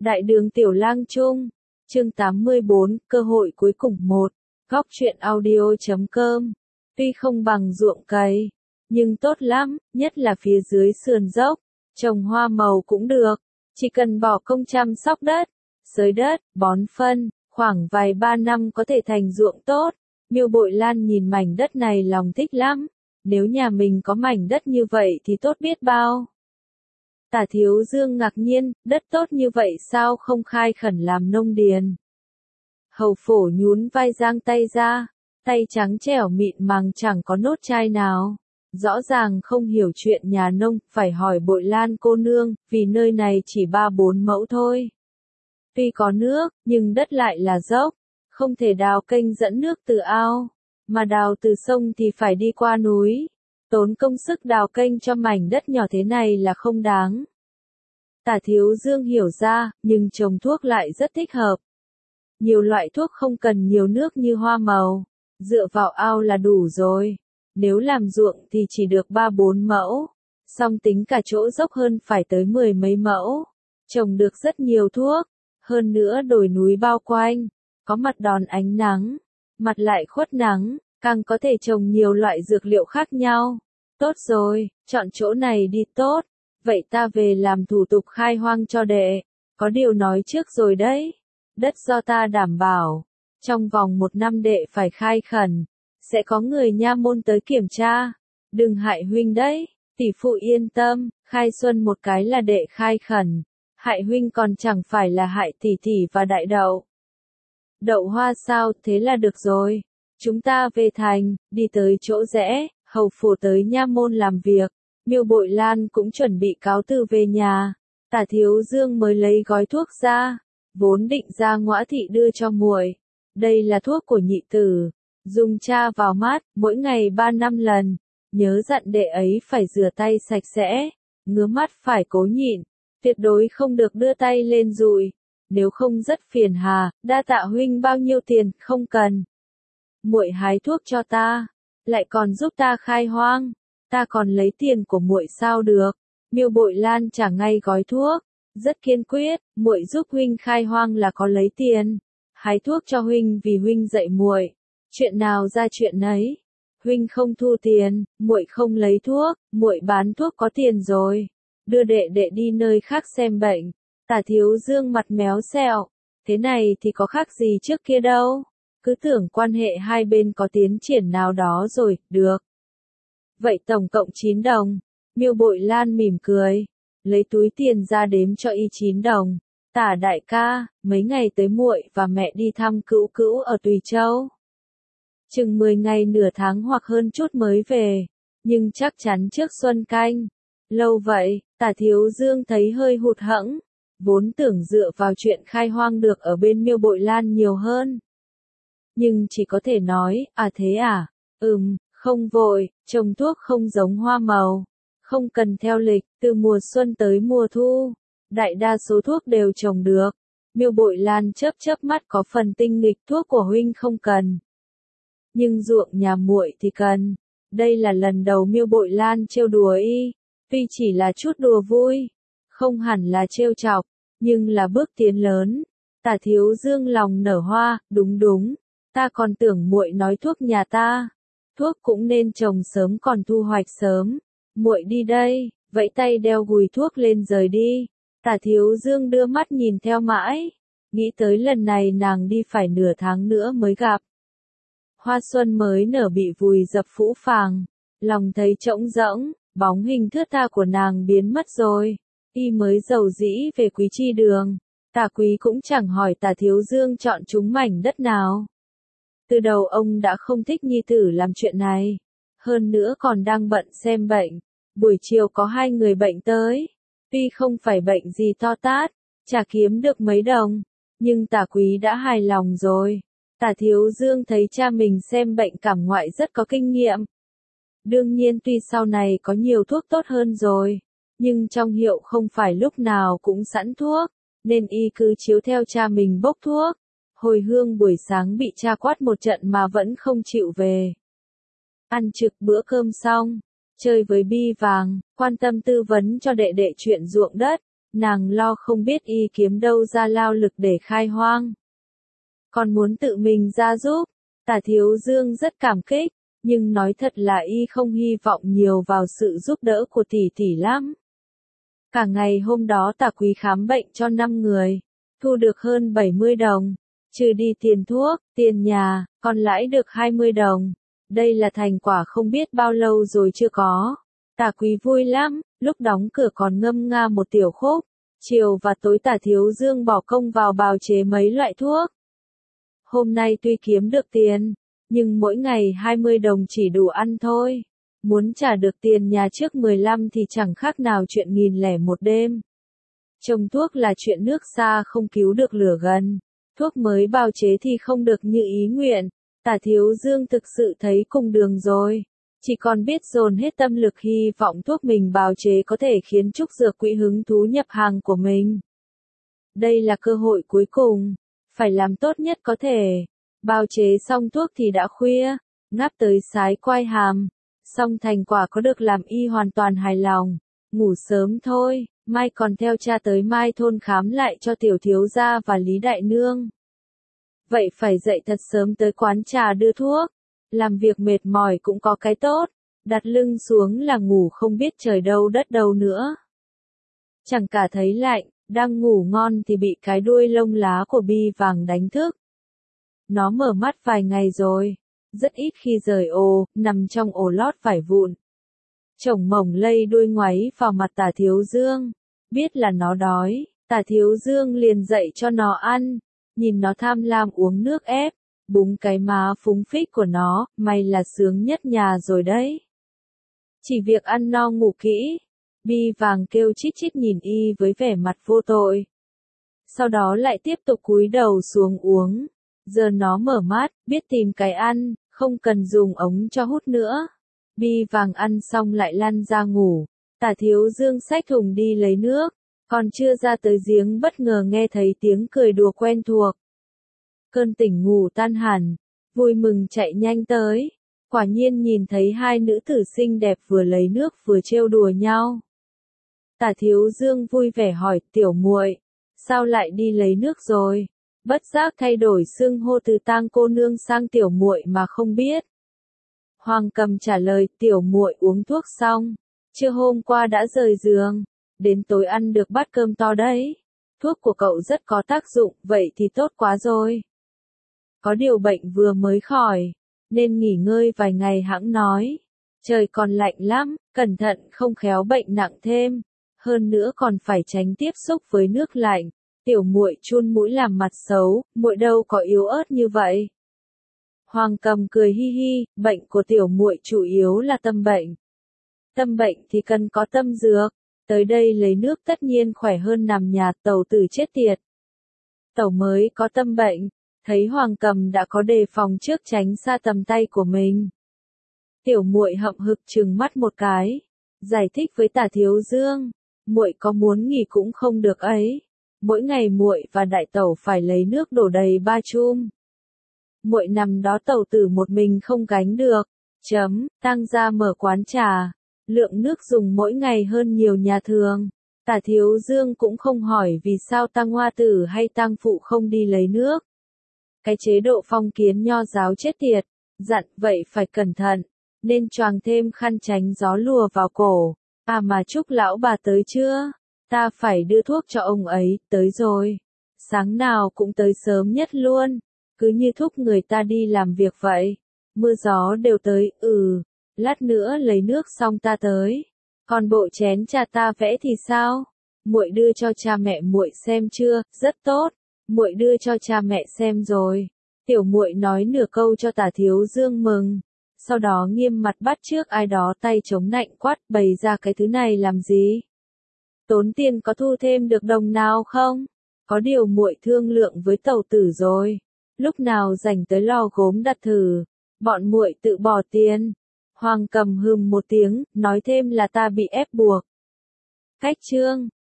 Đại đường Tiểu Lang Trung, chương 84, cơ hội cuối cùng 1, góc truyện audio.com. Tuy không bằng ruộng cày, nhưng tốt lắm, nhất là phía dưới sườn dốc, trồng hoa màu cũng được, chỉ cần bỏ công chăm sóc đất, xới đất, bón phân, khoảng vài 3 năm có thể thành ruộng tốt. Miêu Bội Lan nhìn mảnh đất này lòng thích lắm, nếu nhà mình có mảnh đất như vậy thì tốt biết bao. Tả Thiếu Dương ngạc nhiên, đất tốt như vậy sao không khai khẩn làm nông điền. Hầu Phổ nhún vai giang tay ra, tay trắng trẻo mịn màng chẳng có nốt chai nào. Rõ ràng không hiểu chuyện nhà nông, phải hỏi Bội Lan cô nương, vì nơi này chỉ 3-4 mẫu thôi. Tuy có nước, nhưng đất lại là dốc, không thể đào kênh dẫn nước từ ao, mà đào từ sông thì phải đi qua núi. Tốn công sức đào kênh cho mảnh đất nhỏ thế này là không đáng. Tả Thiếu Dương hiểu ra, nhưng trồng thuốc lại rất thích hợp. Nhiều loại thuốc không cần nhiều nước như hoa màu, dựa vào ao là đủ rồi. Nếu làm ruộng thì chỉ được 3-4 mẫu, song tính cả chỗ dốc hơn phải tới 10 mấy mẫu. Trồng được rất nhiều thuốc, hơn nữa đồi núi bao quanh, có mặt đón ánh nắng, mặt lại khuất nắng, càng có thể trồng nhiều loại dược liệu khác nhau. Tốt rồi, chọn chỗ này đi tốt, vậy ta về làm thủ tục khai hoang cho đệ, có điều nói trước rồi đấy, đất do ta đảm bảo, trong vòng 1 năm đệ phải khai khẩn, sẽ có người nha môn tới kiểm tra, đừng hại huynh đấy, tỷ phụ yên tâm, khai xuân một cái là đệ khai khẩn, hại huynh còn chẳng phải là hại tỷ tỷ và đại đậu. Đậu hoa sao, thế là được rồi, chúng ta về thành, đi tới chỗ rẽ. Hầu Phủ tới nha môn làm việc, Miêu Bội Lan cũng chuẩn bị cáo từ về nhà. Tả Thiếu Dương mới lấy gói thuốc ra, vốn định ra Ngõa thị đưa cho muội. Đây là thuốc của nhị tử, dùng cha vào mắt, mỗi ngày 3 năm lần. Nhớ dặn đệ ấy phải rửa tay sạch sẽ, ngứa mắt phải cố nhịn, tuyệt đối không được đưa tay lên dụi, nếu không rất phiền hà. Đa tạ huynh, bao nhiêu tiền? Không cần. Muội hái thuốc cho ta, lại còn giúp ta khai hoang, ta còn lấy tiền của muội sao được? Miêu Bội Lan trả ngay gói thuốc, rất kiên quyết, muội giúp huynh khai hoang là có lấy tiền, hái thuốc cho huynh vì huynh dạy muội, chuyện nào ra chuyện nấy. Huynh không thu tiền, muội không lấy thuốc, muội bán thuốc có tiền rồi, đưa đệ đệ đi nơi khác xem bệnh. Tả Thiếu Dương mặt méo xẹo, thế này thì có khác gì trước kia đâu. Cứ tưởng quan hệ hai bên có tiến triển nào đó rồi, được. Vậy tổng cộng 9 đồng. Miêu Bội Lan mỉm cười, lấy túi tiền ra đếm cho y 9 đồng. Tả đại ca, mấy ngày tới muội và mẹ đi thăm cữu cữu ở Tùy Châu. Chừng 10 ngày nửa tháng hoặc hơn chút mới về, nhưng chắc chắn trước Xuân Canh. Lâu vậy, Tả Thiếu Dương thấy hơi hụt hẫng, vốn tưởng dựa vào chuyện khai hoang được ở bên Miêu Bội Lan nhiều hơn. Nhưng chỉ có thể nói, thế à, không vội, trồng thuốc không giống hoa màu, không cần theo lịch, từ mùa xuân tới mùa thu, đại đa số thuốc đều trồng được. Miêu Bội Lan chớp mắt, có phần tinh nghịch, thuốc của huynh không cần, nhưng ruộng nhà muội thì cần. Đây là lần đầu Miêu Bội Lan trêu đùa y, tuy chỉ là chút đùa vui, không hẳn là trêu chọc, nhưng là bước tiến lớn. Tả Thiếu Dương lòng nở hoa, đúng. Ta còn tưởng muội nói thuốc nhà ta, thuốc cũng nên trồng sớm còn thu hoạch sớm. Muội đi đây, vẫy tay đeo gùi thuốc lên rời đi. Tả Thiếu Dương đưa mắt nhìn theo mãi, nghĩ tới lần này nàng đi phải nửa tháng nữa mới gặp. Hoa xuân mới nở bị vùi dập phũ phàng, lòng thấy trống rỗng, bóng hình thướt tha của nàng biến mất rồi. Y mới dầu dĩ về Quý Chi Đường, Tả Quý cũng chẳng hỏi Tả Thiếu Dương chọn chúng mảnh đất nào. Từ đầu ông đã không thích nhi tử làm chuyện này, hơn nữa còn đang bận xem bệnh. Buổi chiều có 2 người bệnh tới, tuy không phải bệnh gì to tát, chả kiếm được mấy đồng, nhưng Tả Quý đã hài lòng rồi. Tả Thiếu Dương thấy cha mình xem bệnh cảm ngoại rất có kinh nghiệm. Đương nhiên tuy sau này có nhiều thuốc tốt hơn rồi, nhưng trong hiệu không phải lúc nào cũng sẵn thuốc, nên y cứ chiếu theo cha mình bốc thuốc. Hồi hương buổi sáng bị cha quát một trận mà vẫn không chịu về. Ăn trực bữa cơm xong, chơi với Bi Vàng, quan tâm tư vấn cho đệ đệ chuyện ruộng đất. nàng lo không biết y kiếm đâu ra lao lực để khai hoang. Còn muốn tự mình ra giúp, Tả Thiếu Dương rất cảm kích, nhưng nói thật là y không hy vọng nhiều vào sự giúp đỡ của tỷ tỷ lắm. Cả ngày hôm đó Tả Quý khám bệnh cho 5 người, thu được hơn 70 đồng, trừ đi tiền thuốc, tiền nhà, còn lãi được 20 đồng. Đây là thành quả không biết bao lâu rồi chưa có. Tả Quý vui lắm, lúc đóng cửa còn ngâm nga một tiểu khúc. Chiều và tối Tả Thiếu Dương bỏ công vào bào chế mấy loại thuốc. Hôm nay tuy kiếm được tiền, nhưng mỗi ngày 20 đồng chỉ đủ ăn thôi. Muốn trả được tiền nhà trước 15 thì chẳng khác nào chuyện 1001 đêm. Trồng thuốc là chuyện nước xa không cứu được lửa gần. Thuốc mới bào chế thì không được như ý nguyện. Tả Thiếu Dương thực sự thấy cùng đường rồi. Chỉ còn biết dồn hết tâm lực hy vọng thuốc mình bào chế có thể khiến Trúc Dược Quỹ hứng thú nhập hàng của mình. Đây là cơ hội cuối cùng. Phải làm tốt nhất có thể. Bào chế xong thuốc thì đã khuya. Ngáp tới sái quai hàm. Xong thành quả có được làm y hoàn toàn hài lòng. Ngủ sớm thôi. Mai còn theo cha tới Mai thôn khám lại cho tiểu thiếu gia và Lý Đại Nương. Vậy phải dậy thật sớm tới quán trà đưa thuốc. Làm việc mệt mỏi cũng có cái tốt. Đặt lưng xuống là ngủ không biết trời đâu đất đâu nữa. Chẳng cả thấy lạnh, đang ngủ ngon thì bị cái đuôi lông lá của Bi Vàng đánh thức. Nó mở mắt vài ngày rồi. Rất ít khi rời ổ, nằm trong ổ lót vải vụn. Chồng mổng lây đuôi ngoáy vào mặt Tả Thiếu Dương. Biết là nó đói, Tả Thiếu Dương liền dậy cho nó ăn. Nhìn nó tham lam uống nước ép, búng cái má phúng phích của nó, mày là sướng nhất nhà rồi đấy. Chỉ việc ăn no ngủ kỹ. Bi Vàng kêu chít chít nhìn y với vẻ mặt vô tội. Sau đó lại tiếp tục cúi đầu xuống uống. Giờ nó mở mắt, biết tìm cái ăn, không cần dùng ống cho hút nữa. Bi Vàng ăn xong lại lăn ra ngủ. Tả Thiếu Dương xách thùng đi lấy nước. Còn chưa ra tới giếng bất ngờ nghe thấy tiếng cười đùa quen thuộc. Cơn tỉnh ngủ tan hẳn, vui mừng chạy nhanh tới. Quả nhiên nhìn thấy hai nữ tử xinh đẹp vừa lấy nước vừa trêu đùa nhau. Tả Thiếu Dương vui vẻ hỏi tiểu muội, sao lại đi lấy nước rồi? Bất giác thay đổi xưng hô từ Tang cô nương sang tiểu muội mà không biết. Hoàng Cầm trả lời tiểu muội uống thuốc xong, trưa hôm qua đã rời giường, đến tối ăn được bát cơm to đấy. Thuốc của cậu rất có tác dụng, vậy thì tốt quá rồi. Có điều bệnh vừa mới khỏi, nên nghỉ ngơi vài ngày hẵng nói. Trời còn lạnh lắm, cẩn thận không khéo bệnh nặng thêm. Hơn nữa còn phải tránh tiếp xúc với nước lạnh. Tiểu muội chun mũi làm mặt xấu, muội đâu có yếu ớt như vậy. Hoàng Cầm cười hi hi, bệnh của tiểu muội chủ yếu là tâm bệnh. Tâm bệnh thì cần có tâm dược. Tới đây lấy nước tất nhiên khỏe hơn nằm nhà Tẩu tử chết tiệt. Tẩu mới có tâm bệnh, thấy Hoàng Cầm đã có đề phòng trước tránh xa tầm tay của mình. Tiểu muội hậm hực trừng mắt một cái, giải thích với Tả Thiếu Dương, muội có muốn nghỉ cũng không được ấy. Mỗi ngày muội và đại tẩu phải lấy nước đổ đầy 3 chum. Muội nằm đó tẩu tử một mình không gánh được. Tang gia mở quán trà, lượng nước dùng mỗi ngày hơn nhiều nhà thường. Tả Thiếu Dương cũng không hỏi vì sao Tang Hoa tử hay Tang phụ không đi lấy nước. Cái chế độ phong kiến nho giáo chết tiệt, dặn vậy phải cẩn thận, nên choàng thêm khăn tránh gió lùa vào cổ. À mà Trúc lão bà tới chưa? Ta phải đưa thuốc cho ông ấy, tới rồi. Sáng nào cũng tới sớm nhất luôn, cứ như thúc người ta đi làm việc vậy. Mưa gió đều tới, lát nữa lấy nước xong ta tới. Còn bộ chén trà ta vẽ thì sao? Muội đưa cho cha mẹ muội xem chưa? Rất tốt. Muội đưa cho cha mẹ xem rồi. Tiểu muội nói nửa câu cho Tả Thiếu Dương mừng. Sau đó nghiêm mặt bắt trước ai đó tay chống nạnh quát bày ra cái thứ này làm gì? Tốn tiền có thu thêm được đồng nào không? Có điều muội thương lượng với tẩu tử rồi. Lúc nào rảnh tới lò gốm đặt thử. Bọn muội tự bỏ tiền. Hoàng Cầm hừm một tiếng, nói thêm là ta bị ép buộc. Cách chương